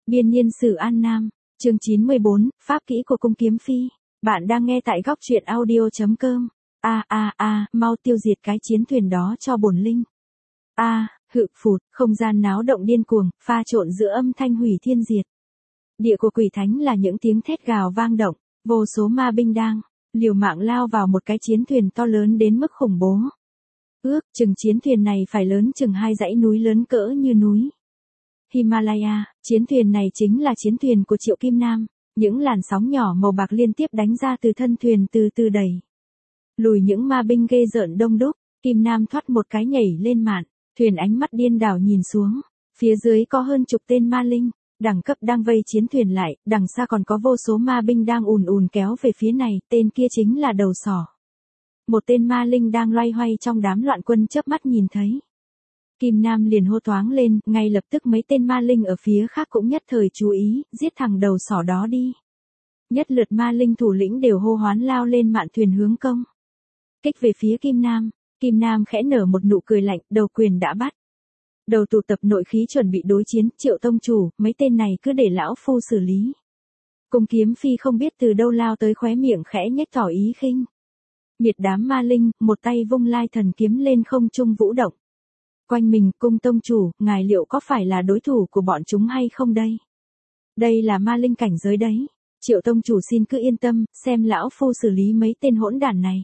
Biên niên sử An Nam, chương 94, Pháp kỹ của cung kiếm phi. Bạn đang nghe tại góc truyện audio.com. Mau tiêu diệt cái chiến thuyền đó cho bổn linh. Hự phụt, không gian náo động điên cuồng, pha trộn giữa âm thanh hủy thiên diệt. Địa của quỷ thánh là những tiếng thét gào vang động, vô số ma binh đang liều mạng lao vào một cái chiến thuyền to lớn đến mức khủng bố. Ước chừng chiến thuyền này phải lớn chừng 2 dãy núi lớn cỡ như núi Himalaya. Chiến thuyền này chính là chiến thuyền của Triệu Kim Nam. Những làn sóng nhỏ màu bạc liên tiếp đánh ra từ thân thuyền từ từ đẩy lùi những ma binh ghê rợn đông đúc. Kim Nam thoát một cái nhảy lên mạn thuyền, ánh mắt điên đảo nhìn xuống. Phía dưới có hơn chục tên ma linh đẳng cấp đang vây chiến thuyền lại, đằng xa còn có vô số ma binh đang ùn ùn kéo về phía này. Tên kia chính là đầu sỏ. Một tên ma linh đang loay hoay trong đám loạn quân chớp mắt nhìn thấy Kim Nam liền hô toáng lên, ngay lập tức mấy tên ma linh ở phía khác cũng nhất thời chú ý, giết thằng đầu sỏ đó đi. Nhất lượt ma linh thủ lĩnh đều hô hoán lao lên mạn thuyền hướng công kích về phía Kim Nam. Kim Nam khẽ nở một nụ cười lạnh, đầu quyền đã bắt đầu tụ tập nội khí chuẩn bị đối chiến. Triệu tông chủ, mấy tên này cứ để lão phu xử lý. Cung kiếm phi không biết từ đâu lao tới, khóe miệng khẽ nhếch tỏ ý khinh miệt đám ma linh, một tay vung lai thần kiếm lên không trung vũ động quanh mình. Cung tông chủ, ngài liệu có phải là đối thủ của bọn chúng hay không đây? Đây là ma linh cảnh giới đấy. Triệu tông chủ xin cứ yên tâm, xem lão phu xử lý mấy tên hỗn đản này.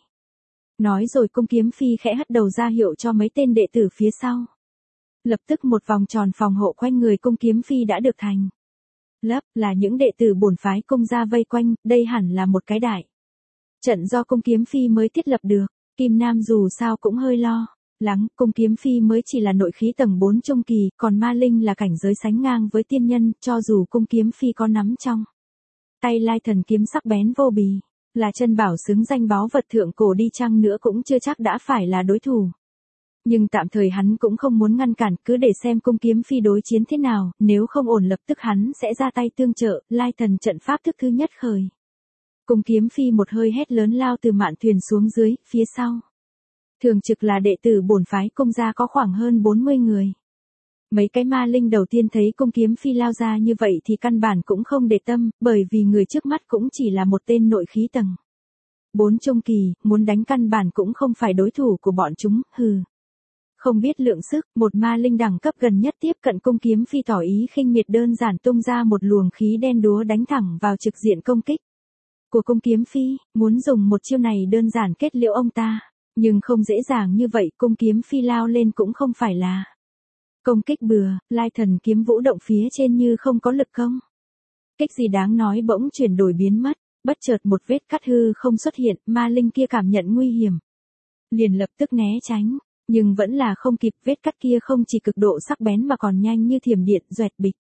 Nói rồi cung kiếm phi khẽ hất đầu ra hiệu cho mấy tên đệ tử phía sau. Lập tức một vòng tròn phòng hộ quanh người cung kiếm phi đã được thành lấp, là những đệ tử bổn phái cung ra vây quanh. Đây hẳn là một cái đại trận do cung kiếm phi mới thiết lập được. Kim Nam dù sao cũng hơi lo lắng, cung kiếm phi mới chỉ là nội khí tầng 4 trung kỳ, còn ma linh là cảnh giới sánh ngang với tiên nhân. Cho dù cung kiếm phi có nắm trong tay lai thần kiếm sắc bén vô bì, là chân bảo xứng danh báu vật thượng cổ đi chăng nữa cũng chưa chắc đã phải là đối thủ. Nhưng tạm thời hắn cũng không muốn ngăn cản, cứ để xem cung kiếm phi đối chiến thế nào, nếu không ổn lập tức hắn sẽ ra tay tương trợ. Lai thần trận pháp thức thứ nhất khởi. Cung kiếm phi một hơi hét lớn lao từ mạn thuyền xuống dưới, phía sau thường trực là đệ tử bổn phái cung gia có khoảng hơn 40 người. Mấy cái ma linh đầu tiên thấy cung kiếm phi lao ra như vậy thì căn bản cũng không để tâm, bởi vì người trước mắt cũng chỉ là một tên nội khí tầng 4 trung kỳ, muốn đánh căn bản cũng không phải đối thủ của bọn chúng. Không biết lượng sức, một ma linh đẳng cấp gần nhất tiếp cận cung kiếm phi tỏ ý khinh miệt, đơn giản tung ra một luồng khí đen đúa đánh thẳng vào trực diện công kích của cung kiếm phi. Muốn dùng một chiêu này đơn giản kết liễu ông ta, nhưng không dễ dàng như vậy. Cung kiếm phi lao lên cũng không phải là công kích bừa, lai thần kiếm vũ động phía trên như không có lực công kích gì đáng nói, bỗng chuyển đổi biến mất. Bất chợt một vết cắt hư không xuất hiện, ma linh kia cảm nhận nguy hiểm liền lập tức né tránh, nhưng vẫn là không kịp. Vết cắt kia không chỉ cực độ sắc bén mà còn nhanh như thiểm điện, doẹt bịch.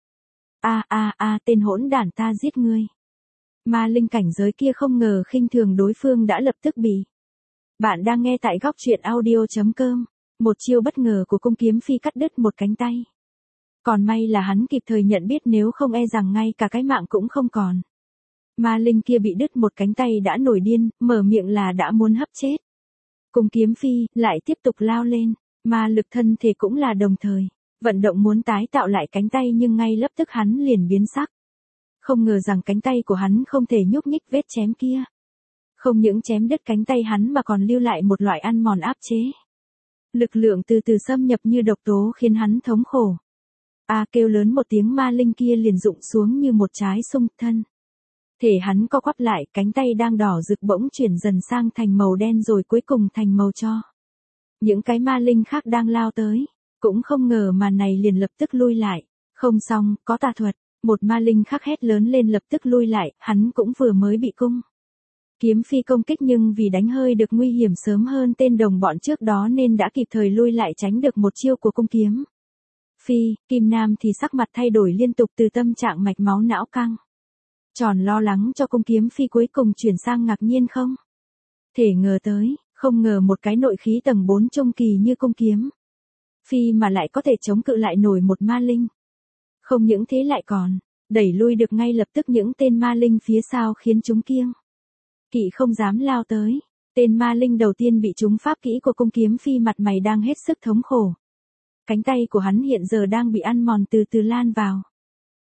Tên hỗn đản, ta giết ngươi. Ma linh cảnh giới kia không ngờ khinh thường đối phương đã lập tức bị. Bạn đang nghe tại góc truyện audio.com. Một chiêu bất ngờ của cung kiếm phi cắt đứt một cánh tay. Còn may là hắn kịp thời nhận biết, nếu không e rằng ngay cả cái mạng cũng không còn. Ma linh kia bị đứt một cánh tay đã nổi điên, mở miệng là đã muốn hấp chết. Cung kiếm phi lại tiếp tục lao lên, ma lực thân thể cũng là đồng thời vận động muốn tái tạo lại cánh tay, nhưng ngay lập tức hắn liền biến sắc. Không ngờ rằng cánh tay của hắn không thể nhúc nhích. Vết chém kia không những chém đứt cánh tay hắn mà còn lưu lại một loại ăn mòn áp chế. Lực lượng từ từ xâm nhập như độc tố khiến hắn thống khổ. Kêu lớn một tiếng, ma linh kia liền rụng xuống như một trái sung. Thân thể hắn co quắp lại, cánh tay đang đỏ rực bỗng chuyển dần sang thành màu đen, rồi cuối cùng thành màu cho. Những cái ma linh khác đang lao tới cũng không ngờ màn này, liền lập tức lui lại. Không xong, có tà thuật. Một ma linh khác hét lớn lên lập tức lui lại, hắn cũng vừa mới bị cung kiếm phi công kích, nhưng vì đánh hơi được nguy hiểm sớm hơn tên đồng bọn trước đó nên đã kịp thời lui lại, tránh được một chiêu của cung kiếm phi. Kim Nam thì sắc mặt thay đổi liên tục, từ tâm trạng mạch máu não căng tròn lo lắng cho cung kiếm phi cuối cùng chuyển sang ngạc nhiên không thể ngờ tới. Không ngờ một cái nội khí tầng 4 trung kỳ như cung kiếm phi mà lại có thể chống cự lại nổi một ma linh. Không những thế lại còn đẩy lui được ngay lập tức những tên ma linh phía sau, khiến chúng kiêng kỵ không dám lao tới. Tên ma linh đầu tiên bị trúng pháp kỹ của cung kiếm phi, mặt mày đang hết sức thống khổ. Cánh tay của hắn hiện giờ đang bị ăn mòn, từ từ lan vào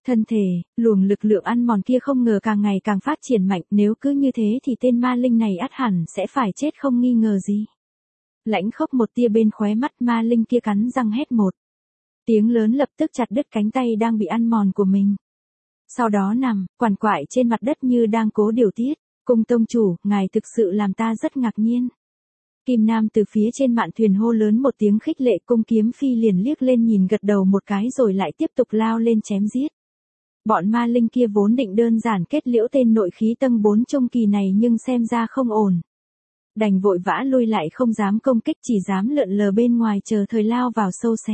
Thân thể, luồng lực lượng ăn mòn kia không ngờ càng ngày càng phát triển mạnh, nếu cứ như thế thì tên ma linh này ắt hẳn sẽ phải chết không nghi ngờ gì. Lãnh khốc một tia bên khóe mắt, ma linh kia cắn răng hét một tiếng lớn, lập tức chặt đứt cánh tay đang bị ăn mòn của mình. Sau đó nằm, quằn quại trên mặt đất như đang cố điều tiết. Cung tông chủ, ngài thực sự làm ta rất ngạc nhiên. Kim Nam từ phía trên mạn thuyền hô lớn một tiếng khích lệ, Cung Kiếm Phi liền liếc lên nhìn gật đầu một cái rồi lại tiếp tục lao lên chém giết. Bọn ma linh kia vốn định đơn giản kết liễu tên nội khí tầng 4 trung kỳ này nhưng xem ra không ổn. Đành vội vã lui lại, không dám công kích, chỉ dám lượn lờ bên ngoài chờ thời lao vào sâu xé.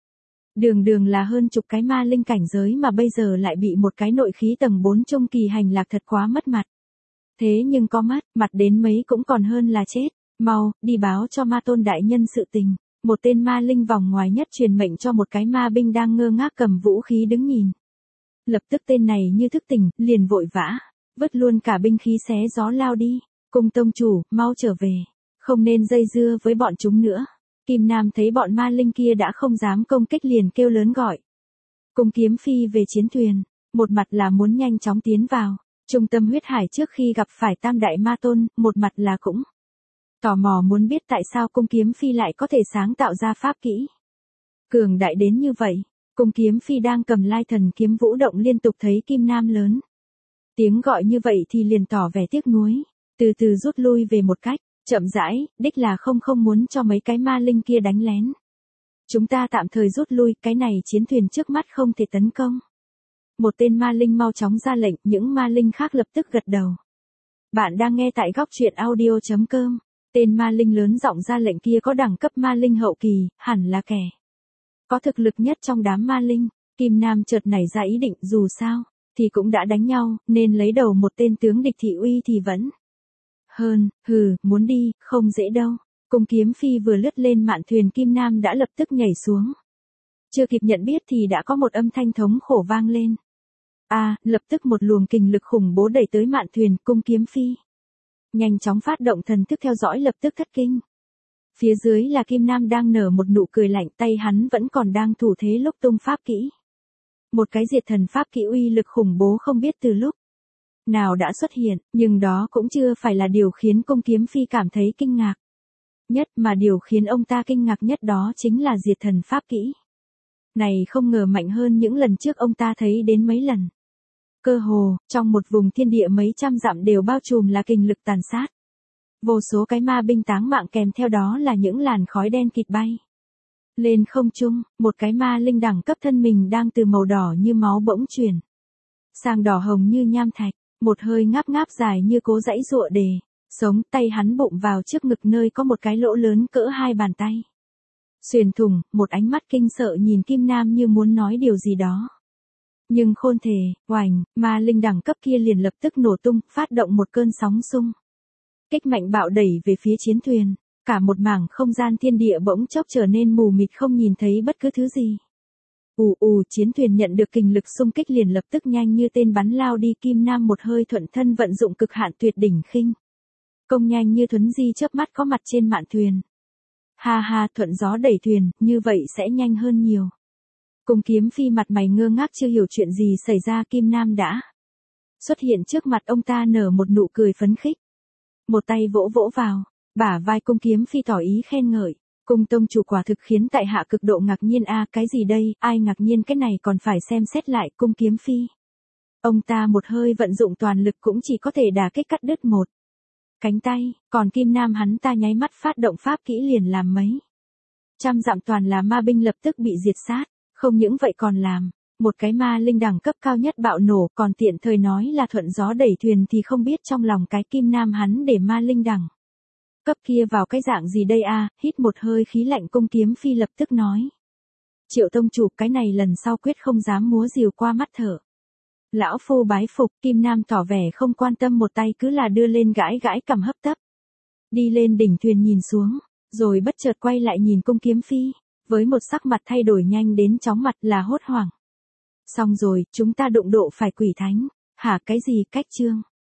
Đường đường là hơn chục cái ma linh cảnh giới mà bây giờ lại bị một cái nội khí tầng 4 trung kỳ hành lạc, thật quá mất mặt. Thế nhưng có mất, mặt đến mấy cũng còn hơn là chết. Mau, đi báo cho ma tôn đại nhân sự tình. Một tên ma linh vòng ngoài nhất truyền mệnh cho một cái ma binh đang ngơ ngác cầm vũ khí đứng nhìn. Lập tức tên này như thức tỉnh, liền vội vã vứt luôn cả binh khí xé gió lao đi. Cung tông chủ, mau trở về, không nên dây dưa với bọn chúng nữa. Kim Nam thấy bọn ma linh kia đã không dám công kích liền kêu lớn gọi Cung Kiếm Phi về chiến thuyền. Một mặt là muốn nhanh chóng tiến vào trung tâm huyết hải trước khi gặp phải tam đại ma tôn, một mặt là cũng tò mò muốn biết tại sao Cung Kiếm Phi lại có thể sáng tạo ra pháp kỹ cường đại đến như vậy. Cung Kiếm Phi đang cầm lai thần kiếm vũ động liên tục, thấy Kim Nam lớn tiếng gọi như vậy thì liền tỏ vẻ tiếc nuối, từ từ rút lui về một cách chậm rãi, đích là không muốn cho mấy cái ma linh kia đánh lén. Chúng ta tạm thời rút lui, cái này chiến thuyền trước mắt không thể tấn công. Một tên ma linh mau chóng ra lệnh, những ma linh khác lập tức gật đầu. Bạn đang nghe tại góc truyện audio.com. Tên ma linh lớn giọng ra lệnh kia có đẳng cấp ma linh hậu kỳ, hẳn là kẻ có thực lực nhất trong đám ma linh. Kim Nam chợt nảy ra ý định, dù sao thì cũng đã đánh nhau, nên lấy đầu một tên tướng địch thị uy thì vẫn hơn. Muốn đi, không dễ đâu. Cung Kiếm Phi vừa lướt lên mạn thuyền, Kim Nam đã lập tức nhảy xuống. Chưa kịp nhận biết thì đã có một âm thanh thống khổ vang lên. Lập tức một luồng kình lực khủng bố đẩy tới mạn thuyền. Cung Kiếm Phi nhanh chóng phát động thần thức theo dõi, lập tức thất kinh. Phía dưới là Kim Nam đang nở một nụ cười lạnh, tay hắn vẫn còn đang thủ thế lúc tung pháp kỹ. Một cái diệt thần pháp kỹ uy lực khủng bố không biết từ lúc nào đã xuất hiện, nhưng đó cũng chưa phải là điều khiến Cung Kiếm Phi cảm thấy kinh ngạc nhất, mà điều khiến ông ta kinh ngạc nhất đó chính là diệt thần pháp kỹ này không ngờ mạnh hơn những lần trước ông ta thấy đến mấy lần. Cơ hồ, trong một vùng thiên địa mấy trăm dặm đều bao trùm là kình lực tàn sát. Vô số cái ma binh táng mạng, kèm theo đó là những làn khói đen kịt bay lên không trung. Một cái ma linh đẳng cấp thân mình đang từ màu đỏ như máu bỗng chuyển sang đỏ hồng như nham thạch, một hơi ngáp ngáp dài như cố giãy giụa để sống. Tay hắn bụng vào trước ngực nơi có một cái lỗ lớn cỡ 2 bàn tay xuyên thủng, một ánh mắt kinh sợ nhìn Kim Nam như muốn nói điều gì đó. Nhưng khôn thể, oành, ma linh đẳng cấp kia liền lập tức nổ tung, phát động một cơn sóng xung kích mạnh bạo đẩy về phía chiến thuyền. Cả một mảng không gian thiên địa bỗng chốc trở nên mù mịt, không nhìn thấy bất cứ thứ gì. Chiến thuyền nhận được kình lực xung kích liền lập tức nhanh như tên bắn lao đi. Kim Nam một hơi thuận thân vận dụng cực hạn tuyệt đỉnh khinh công, nhanh như thuấn di chớp mắt có mặt trên mạn thuyền. Thuận gió đẩy thuyền, như vậy sẽ nhanh hơn nhiều. Cung Kiếm Phi mặt mày ngơ ngác chưa hiểu chuyện gì xảy ra. Kim Nam đã xuất hiện trước mặt ông ta, nở một nụ cười phấn khích. Một tay vỗ vỗ vào bả vai Cung Kiếm Phi tỏ ý khen ngợi. Cung tông chủ quả thực khiến tại hạ cực độ ngạc nhiên. Cái gì đây, ai ngạc nhiên, cái này còn phải xem xét lại. Cung Kiếm Phi, ông ta một hơi vận dụng toàn lực cũng chỉ có thể đả kích cắt đứt một cánh tay, còn Kim Nam hắn ta nháy mắt phát động pháp kỹ liền làm mấy trăm dặm toàn là ma binh lập tức bị diệt sát. Không những vậy còn làm một cái ma linh đẳng cấp cao nhất bạo nổ, còn tiện thời nói là thuận gió đẩy thuyền, thì không biết trong lòng cái Kim Nam hắn để ma linh đẳng cấp kia vào cái dạng gì đây. Hít một hơi khí lạnh, Cung Kiếm Phi lập tức nói: Triệu tông chủ, cái này lần sau quyết không dám múa rìu qua mắt thở. Lão phu bái phục. Kim Nam tỏ vẻ không quan tâm, một tay cứ là đưa lên gãi gãi cằm, hấp tấp đi lên đỉnh thuyền nhìn xuống, rồi bất chợt quay lại nhìn Cung Kiếm Phi với một sắc mặt thay đổi nhanh đến chóng mặt, là hốt hoảng. Xong rồi, chúng ta đụng độ phải quỷ thánh. Hả? Cái gì? Cách chương